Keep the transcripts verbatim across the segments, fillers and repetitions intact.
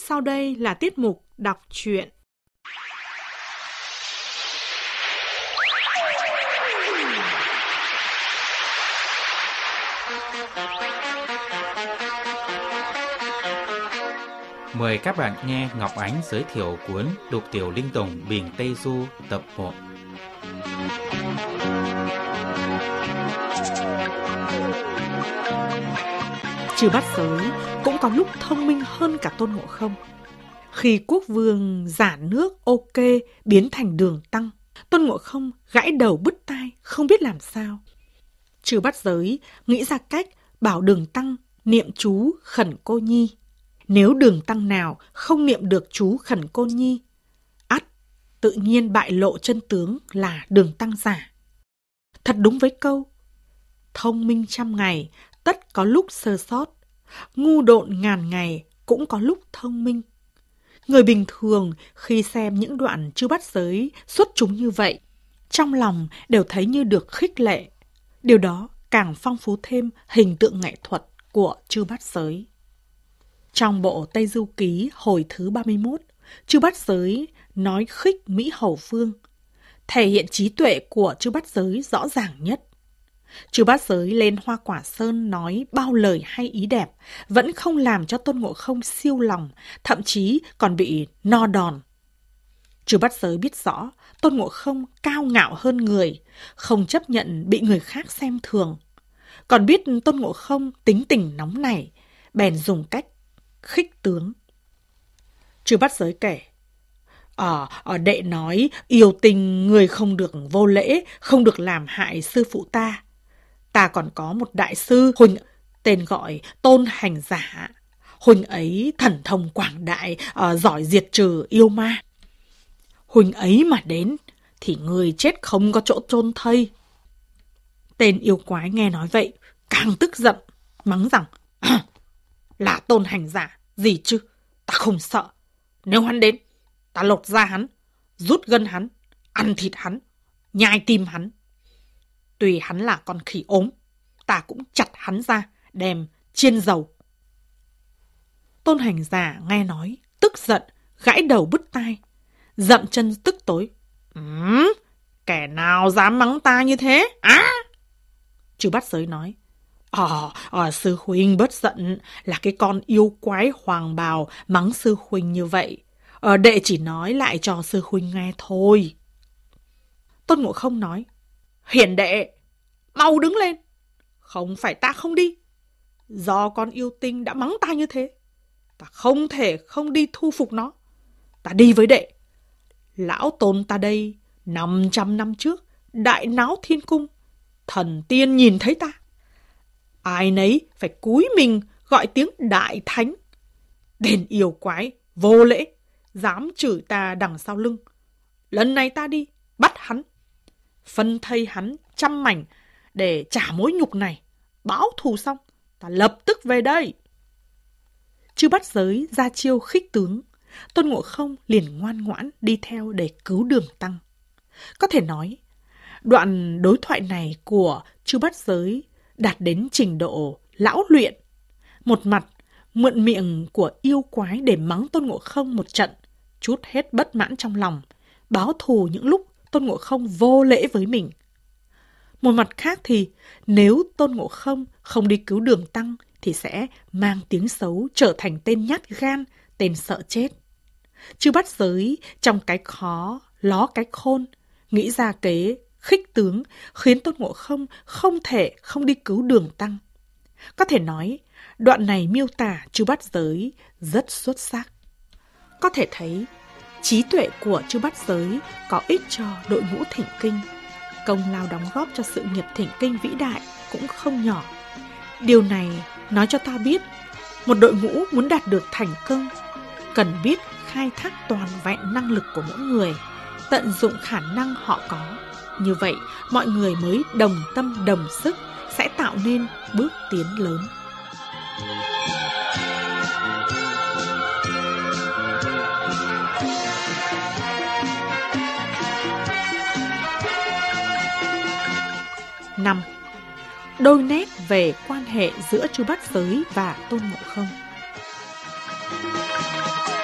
Sau đây là tiết mục đọc truyện. Mời các bạn nghe Ngọc Ánh giới thiệu cuốn Lục Tiểu Linh Tùng Bình Tây Du tập một. Trừ Bát Giới cũng có lúc thông minh hơn cả Tôn Ngộ Không. Khi quốc vương giả nước ok biến thành Đường Tăng, Tôn Ngộ Không gãi đầu bứt tai không biết làm sao. Trừ Bát Giới nghĩ ra cách bảo Đường Tăng niệm chú Khẩn Cô Nhi. Nếu Đường Tăng nào không niệm được chú Khẩn Cô Nhi, ắt tự nhiên bại lộ chân tướng là Đường Tăng giả. Thật đúng với câu thông minh trăm ngày, tất có lúc sơ sót, ngu độn ngàn ngày cũng có lúc thông minh. Người bình thường khi xem những đoạn Chư Bát Giới xuất chúng như vậy, trong lòng đều thấy như được khích lệ. Điều đó càng phong phú thêm hình tượng nghệ thuật của Chư Bát Giới. Trong bộ Tây Du Ký hồi thứ ba mươi mốt, Chư Bát Giới nói khích Mỹ Hầu Vương, thể hiện trí tuệ của Chư Bát Giới rõ ràng nhất. Chư Bát Giới lên Hoa Quả Sơn nói bao lời hay ý đẹp, vẫn không làm cho Tôn Ngộ Không siêu lòng, thậm chí còn bị no đòn. Chư Bát Giới biết rõ Tôn Ngộ Không cao ngạo hơn người, không chấp nhận bị người khác xem thường. Còn biết Tôn Ngộ Không tính tình nóng nảy, bèn dùng cách khích tướng. Chư Bát Giới kể, Ờ, ở đệ nói yêu tình người không được vô lễ, không được làm hại sư phụ ta. Ta còn có một đại sư huynh tên gọi Tôn Hành Giả. Huynh ấy thần thông quảng đại, uh, giỏi diệt trừ yêu ma. Huynh ấy mà đến thì người chết không có chỗ chôn thây. Tên yêu quái nghe nói vậy càng tức giận, mắng rằng là Tôn Hành Giả gì chứ, ta không sợ. Nếu hắn đến, ta lột da hắn, rút gân hắn, ăn thịt hắn, nhai tim hắn. Tuy hắn là con khỉ ốm, ta cũng chặt hắn ra, đem chiên dầu. Tôn Hành Giả nghe nói, tức giận, gãi đầu bứt tai, dậm chân tức tối. Ừm, kẻ nào dám mắng ta như thế? Á! Chư Bát Giới nói, Ờ, ờ, sư huynh bớt giận, là cái con yêu quái hoàng bào mắng sư huynh như vậy. Ờ, đệ chỉ nói lại cho sư huynh nghe thôi. Tôn Ngộ Không nói, hiền đệ, mau đứng lên. Không phải ta không đi. Do con yêu tinh đã mắng ta như thế, ta không thể không đi thu phục nó. Ta đi với đệ. Lão Tôn ta đây, năm trăm năm trước, đại náo thiên cung, thần tiên nhìn thấy ta. Ai nấy phải cúi mình gọi tiếng đại thánh. Đền yêu quái, vô lễ, dám chửi ta đằng sau lưng. Lần này ta đi, bắt hắn, phân thây hắn trăm mảnh để trả mối nhục này. Báo thù xong, ta lập tức về đây. Chư Bát Giới ra chiêu khích tướng, Tôn Ngộ Không liền ngoan ngoãn đi theo để cứu Đường Tăng. Có thể nói, đoạn đối thoại này của Chư Bát Giới đạt đến trình độ lão luyện. Một mặt, mượn miệng của yêu quái để mắng Tôn Ngộ Không một trận, trút hết bất mãn trong lòng, báo thù những lúc Tôn Ngộ Không vô lễ với mình. Một mặt khác thì, nếu Tôn Ngộ Không không đi cứu Đường Tăng thì sẽ mang tiếng xấu, trở thành tên nhát gan, tên sợ chết. Chư Bát Giới trong cái khó, ló cái khôn, nghĩ ra kế khích tướng khiến Tôn Ngộ Không không thể không đi cứu Đường Tăng. Có thể nói, đoạn này miêu tả Chư Bát Giới rất xuất sắc. Có thể thấy, trí tuệ của Chư Bát Giới có ích cho đội ngũ thỉnh kinh. Công lao đóng góp cho sự nghiệp thỉnh kinh vĩ đại cũng không nhỏ. Điều này nói cho ta biết, một đội ngũ muốn đạt được thành công, cần biết khai thác toàn vẹn năng lực của mỗi người, tận dụng khả năng họ có. Như vậy, mọi người mới đồng tâm đồng sức, sẽ tạo nên bước tiến lớn. năm. Đôi nét về quan hệ giữa Chư Bát Giới và Tôn Ngộ Không.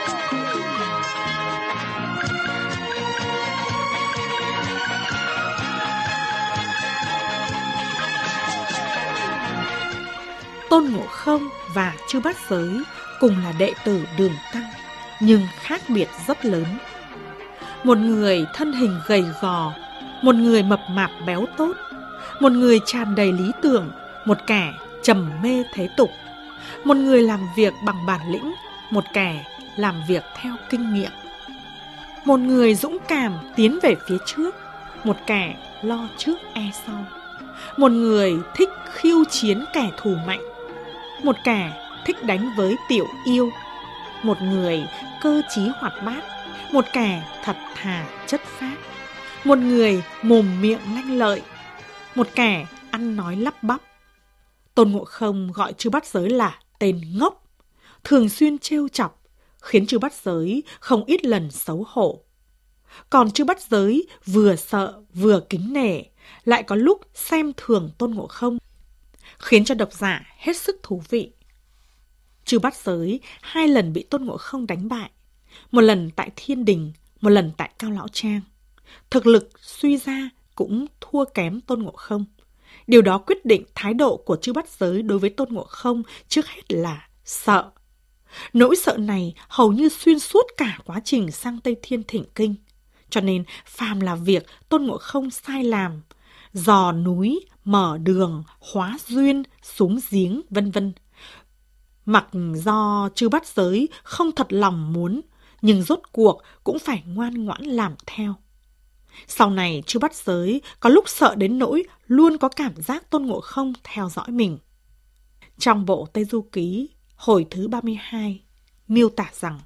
Tôn Ngộ Không và Chư Bát Giới cùng là đệ tử Đường Tăng, nhưng khác biệt rất lớn. Một người thân hình gầy gò, một người mập mạp béo tốt, một người tràn đầy lý tưởng, một kẻ trầm mê thế tục, một người làm việc bằng bản lĩnh, một kẻ làm việc theo kinh nghiệm, một người dũng cảm tiến về phía trước, một kẻ lo trước e sau, một người thích khiêu chiến kẻ thù mạnh, một kẻ thích đánh với tiểu yêu, một người cơ trí hoạt bát, một kẻ thật thà chất phác, một người mồm miệng lanh lợi, một kẻ ăn nói lắp bắp. Tôn Ngộ Không gọi Chư Bát Giới là tên ngốc, thường xuyên trêu chọc, khiến Chư Bát Giới không ít lần xấu hổ. Còn Chư Bát Giới vừa sợ vừa kính nể, lại có lúc xem thường Tôn Ngộ Không, khiến cho độc giả hết sức thú vị. Chư Bát Giới hai lần bị Tôn Ngộ Không đánh bại, một lần tại Thiên Đình, một lần tại Cao Lão Trang. Thực lực suy ra cũng thua kém Tôn Ngộ Không. Điều đó quyết định thái độ của Chư Bát Giới đối với Tôn Ngộ Không trước hết là sợ. Nỗi sợ này hầu như xuyên suốt cả quá trình sang Tây Thiên thỉnh kinh. Cho nên phàm là việc Tôn Ngộ Không sai làm, dò núi, mở đường, hóa duyên, xuống giếng, vân vân. Mặc do Chư Bát Giới không thật lòng muốn, nhưng rốt cuộc cũng phải ngoan ngoãn làm theo. Sau này Chư Bát Giới có lúc sợ đến nỗi luôn có cảm giác Tôn Ngộ Không theo dõi mình. Trong bộ Tây Du Ký, hồi thứ ba mươi hai, miêu tả rằng: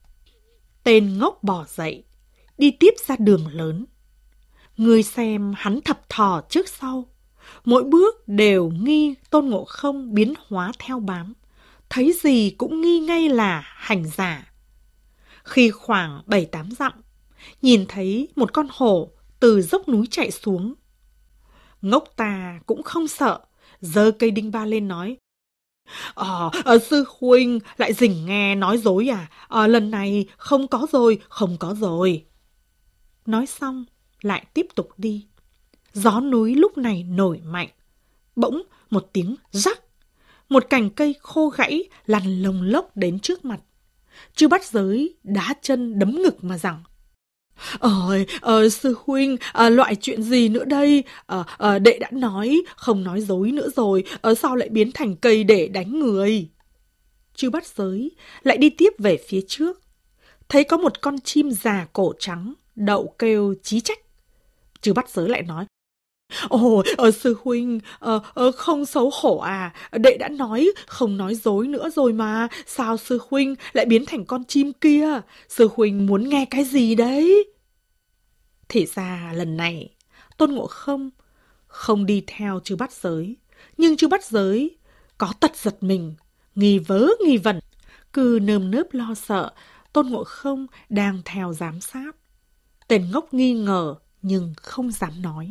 tên ngốc bò dậy, đi tiếp ra đường lớn. Người xem hắn thập thò trước sau, mỗi bước đều nghi Tôn Ngộ Không biến hóa theo bám, thấy gì cũng nghi ngay là hành giả. Khi khoảng bảy tám dặm, nhìn thấy một con hổ từ dốc núi chạy xuống. Ngốc ta cũng không sợ, giơ cây đinh ba lên nói: Ờ, à, sư huynh lại rình nghe nói dối à? À, lần này không có rồi, không có rồi. Nói xong, lại tiếp tục đi. Gió núi lúc này nổi mạnh. Bỗng một tiếng rắc, một cành cây khô gãy lăn lồng lốc đến trước mặt. Chư Bát Giới đá chân đấm ngực mà rằng: Ờ, ờ sư huynh, à, loại chuyện gì nữa đây? À, à, đệ đã nói, không nói dối nữa rồi, à, sao lại biến thành cây để đánh người? Chư Bát Giới lại đi tiếp về phía trước. Thấy có một con chim già cổ trắng, đậu kêu chí trách. Chư Bát Giới lại nói: Ồ, ờ, sư huynh, ờ, ờ, không xấu hổ à? Đệ đã nói không nói dối nữa rồi mà, sao sư huynh lại biến thành con chim kia? Sư huynh muốn nghe cái gì đấy? Thì ra lần này Tôn Ngộ Không không đi theo Chư Bát Giới, nhưng Chư Bát Giới có tật giật mình, nghi vớ nghi vẩn, cứ nơm nớp lo sợ Tôn Ngộ Không đang theo giám sát. Tên ngốc nghi ngờ nhưng không dám nói.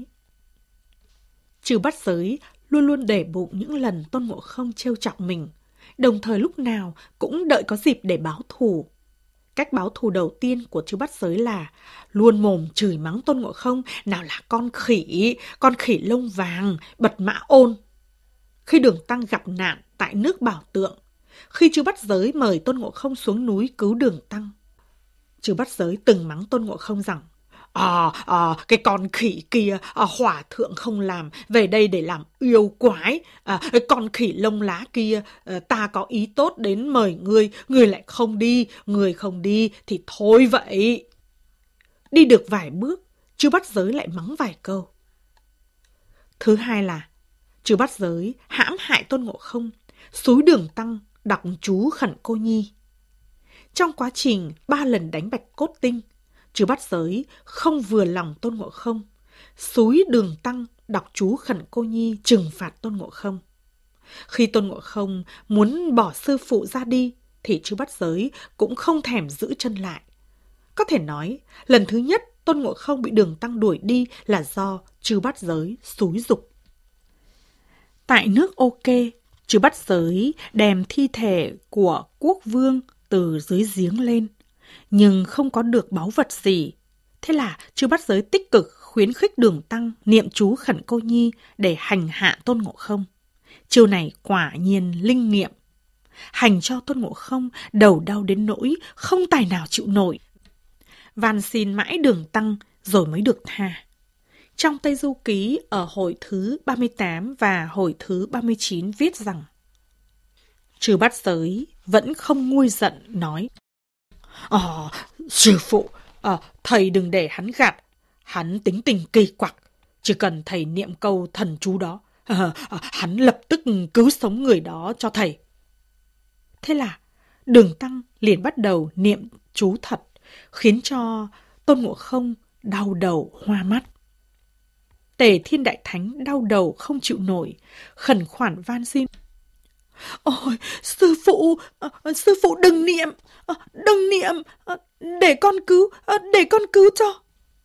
Chư Bát Giới luôn luôn để bụng những lần Tôn Ngộ Không trêu chọc mình, đồng thời lúc nào cũng đợi có dịp để báo thù. Cách báo thù đầu tiên của Chư Bát Giới là luôn mồm chửi mắng Tôn Ngộ Không nào là con khỉ, con khỉ lông vàng, bật mã ôn. Khi Đường Tăng gặp nạn tại nước Bảo Tượng, khi Chư Bát Giới mời Tôn Ngộ Không xuống núi cứu Đường Tăng, Chư Bát Giới từng mắng Tôn Ngộ Không rằng: À, à, cái con khỉ kia, à, hỏa thượng không làm, về đây để làm yêu quái. À, cái con khỉ lông lá kia, à, ta có ý tốt đến mời ngươi, ngươi lại không đi, ngươi không đi thì thôi vậy. Đi được vài bước, Chư Bát Giới lại mắng vài câu. Thứ hai là Chư Bát Giới hãm hại Tôn Ngộ Không, xúi Đường Tăng đọc chú Khẩn Cô Nhi. Trong quá trình ba lần đánh Bạch Cốt Tinh, Chư Bát Giới không vừa lòng Tôn Ngộ Không, xúi Đường Tăng đọc chú Khẩn Cô Nhi trừng phạt Tôn Ngộ Không. Khi Tôn Ngộ Không muốn bỏ sư phụ ra đi, thì Chư Bát Giới cũng không thèm giữ chân lại. Có thể nói, lần thứ nhất Tôn Ngộ Không bị Đường Tăng đuổi đi là do Chư Bát Giới xúi giục. Tại nước Ok, Chư Bát Giới đem thi thể của quốc vương từ dưới giếng lên, nhưng không có được báu vật gì. Thế là Chư Bát Giới tích cực khuyến khích Đường Tăng niệm chú Khẩn Cô Nhi để hành hạ Tôn Ngộ Không. Chiêu này quả nhiên linh nghiệm, hành cho Tôn Ngộ Không đầu đau đến nỗi không tài nào chịu nổi. Van xin mãi Đường Tăng rồi mới được tha. Trong Tây Du Ký ở hồi thứ ba mươi tám và hồi thứ ba mươi chín viết rằng: Trừ Bát Giới vẫn không nguôi giận nói: Ờ, sư phụ, à, thầy đừng để hắn gạt, hắn tính tình kỳ quặc, chỉ cần thầy niệm câu thần chú đó, à, à, hắn lập tức cứu sống người đó cho thầy. Thế là Đường Tăng liền bắt đầu niệm chú thật, khiến cho Tôn Ngộ Không đau đầu hoa mắt. Tề Thiên Đại Thánh đau đầu không chịu nổi, khẩn khoản van xin: Ôi, sư phụ, uh, sư phụ đừng niệm, uh, đừng niệm, uh, để con cứu, uh, để con cứu cho.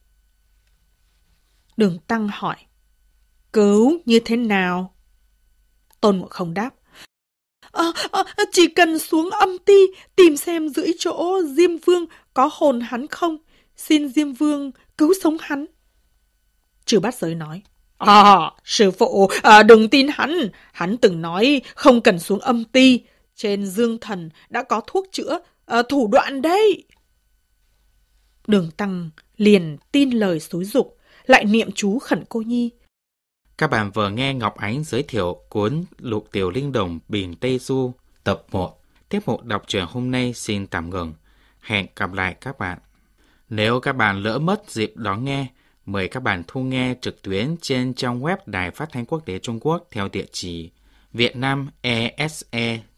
Đường Tăng hỏi: Cứu như thế nào? Tôn Ngộ Không đáp: À, à, chỉ cần xuống âm ti tìm xem dưới chỗ Diêm Vương có hồn hắn không, xin Diêm Vương cứu sống hắn. Trừ Bát Giới nói: À, sư phụ, à, đừng tin hắn. Hắn từng nói không cần xuống âm ti. Trên Dương Thần đã có thuốc chữa, à, thủ đoạn đấy. Đường Tăng liền tin lời xúi giục, lại niệm chú khẩn cô nhi. Các bạn vừa nghe Ngọc Ánh giới thiệu cuốn Lục Tiểu Linh Đồng Biển Tây Du tập một. Tiếp mục đọc truyện hôm nay xin tạm ngừng. Hẹn gặp lại các bạn. Nếu các bạn lỡ mất dịp đón nghe, mời các bạn thu nghe trực tuyến trên trang web Đài Phát thanh Quốc tế Trung Quốc theo địa chỉ vietnamese